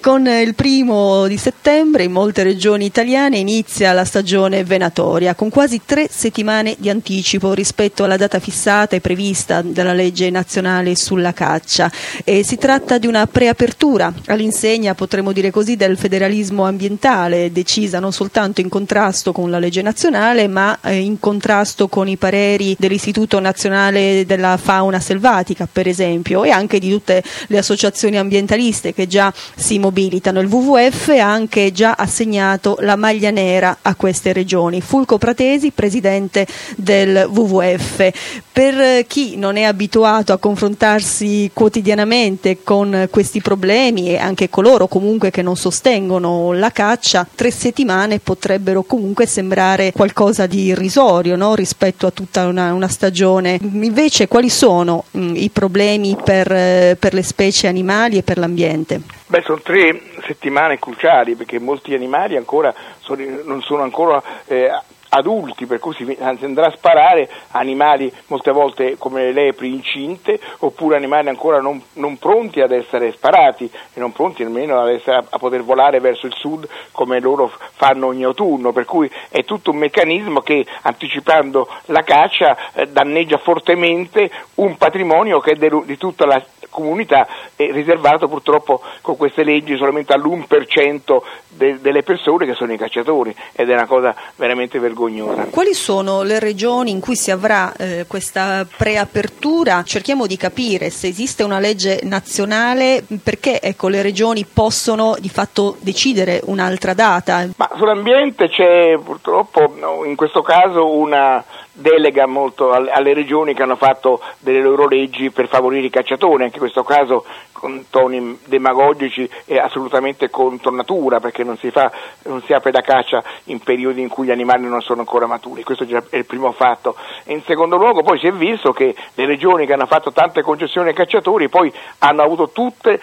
Con il 1° di settembre in molte regioni italiane inizia la stagione venatoria, con quasi 3 settimane di anticipo rispetto alla data fissata e prevista dalla legge nazionale sulla caccia. E si tratta di una preapertura all'insegna, potremmo dire così, del federalismo ambientale, decisa non soltanto in contrasto con la legge nazionale, ma in contrasto con i pareri dell'Istituto Nazionale della Fauna Selvatica, per esempio, e anche di tutte le associazioni ambientaliste che già si mobilitano. Il WWF ha anche già assegnato la maglia nera a queste regioni. Fulco Pratesi, presidente del WWF. Per chi non è abituato a confrontarsi quotidianamente con questi problemi, e anche coloro comunque che non sostengono la caccia, 3 settimane potrebbero comunque sembrare qualcosa di irrisorio, no? Rispetto a tutta una stagione. Invece quali sono i problemi per le specie animali e per l'ambiente? Sono 3 settimane cruciali, perché molti animali ancora non sono ancora adulti, per cui si andrà a sparare animali molte volte come le lepri incinte, oppure animali ancora non pronti ad essere sparati e non pronti nemmeno a poter volare verso il sud come loro fanno ogni autunno, per cui è tutto un meccanismo che, anticipando la caccia, danneggia fortemente un patrimonio che è di tutta la comunità, è riservato purtroppo con queste leggi solamente all'1% delle persone che sono i cacciatori, ed è una cosa veramente vergognosa. Quali sono le regioni in cui si avrà questa preapertura? Cerchiamo di capire se esiste una legge nazionale, perché le regioni possono di fatto decidere un'altra data. Ma sull'ambiente c'è purtroppo in questo caso una delega molto alle regioni che hanno fatto delle loro leggi per favorire i cacciatori, anche in questo caso con toni demagogici è assolutamente contro natura, perché non si apre la caccia in periodi in cui gli animali non sono ancora maturi. Questo già è il primo fatto. E in secondo luogo poi si è visto che le regioni che hanno fatto tante concessioni ai cacciatori poi hanno avuto tutte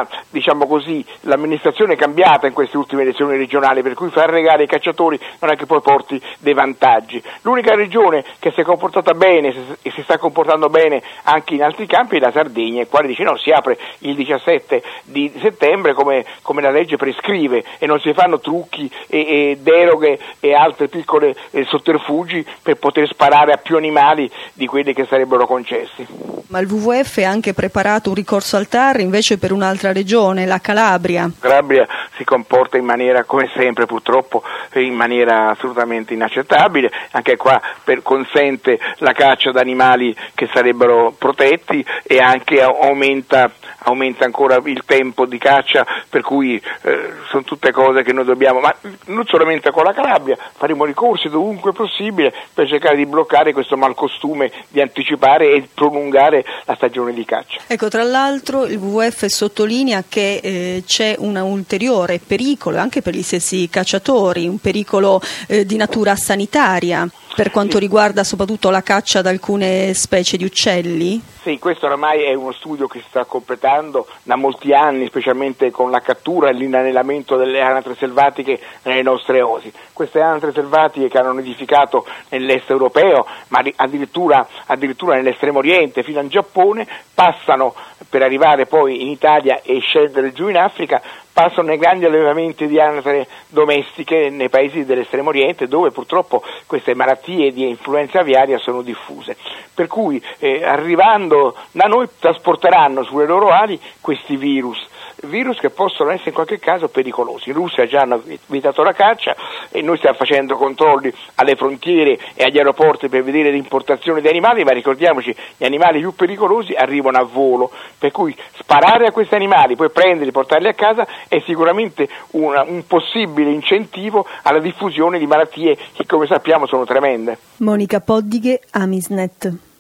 l'amministrazione cambiata in queste ultime elezioni regionali, per cui far regare ai cacciatori non è che poi porti dei vantaggi. L'unica regione che si è comportata bene e si sta comportando bene anche in altri campi è la Sardegna, il quale dice no, si apre il 17 di settembre come la legge prescrive e non si fanno trucchi e deroghe e altre piccole sotterfugi per poter sparare a più animali di quelli che sarebbero concessi. Ma il WWF ha anche preparato un ricorso al TAR invece per un'altra regione, la Calabria. Calabria si comporta in maniera, come sempre purtroppo, in maniera assolutamente inaccettabile. Anche qua consente la caccia da animali che sarebbero protetti e anche aumenta ancora il tempo di caccia, per cui sono tutte cose che noi dobbiamo, ma non solamente con la Calabria, faremo ricorsi dovunque possibile per cercare di bloccare questo malcostume di anticipare e prolungare la stagione di caccia. Tra l'altro il WWF sottolinea che c'è un ulteriore pericolo anche per gli stessi cacciatori, un pericolo di natura sanitaria per quanto riguarda soprattutto la caccia ad alcune specie di uccelli? Sì, questo oramai è uno studio che si sta completando da molti anni, specialmente con la cattura e l'inanelamento delle anatre selvatiche nelle nostre osi. Queste anatre selvatiche che hanno nidificato nell'est europeo, ma addirittura nell'estremo oriente, fino al Giappone, passano per arrivare poi in Italia e scendere giù in Africa, passano nei grandi allevamenti di anatre domestiche nei paesi dell'estremo oriente, dove purtroppo queste malattie di influenza aviaria sono diffuse. Per cui arrivando da noi trasporteranno sulle loro ali questi virus che possono essere in qualche caso pericolosi. In Russia già hanno vietato la caccia e noi stiamo facendo controlli alle frontiere e agli aeroporti per vedere l'importazione di animali, ma ricordiamoci, gli animali più pericolosi arrivano a volo, per cui sparare a questi animali, poi prenderli e portarli a casa è sicuramente un possibile incentivo alla diffusione di malattie che, come sappiamo, sono tremende. Monica Poddighe, Amisnet.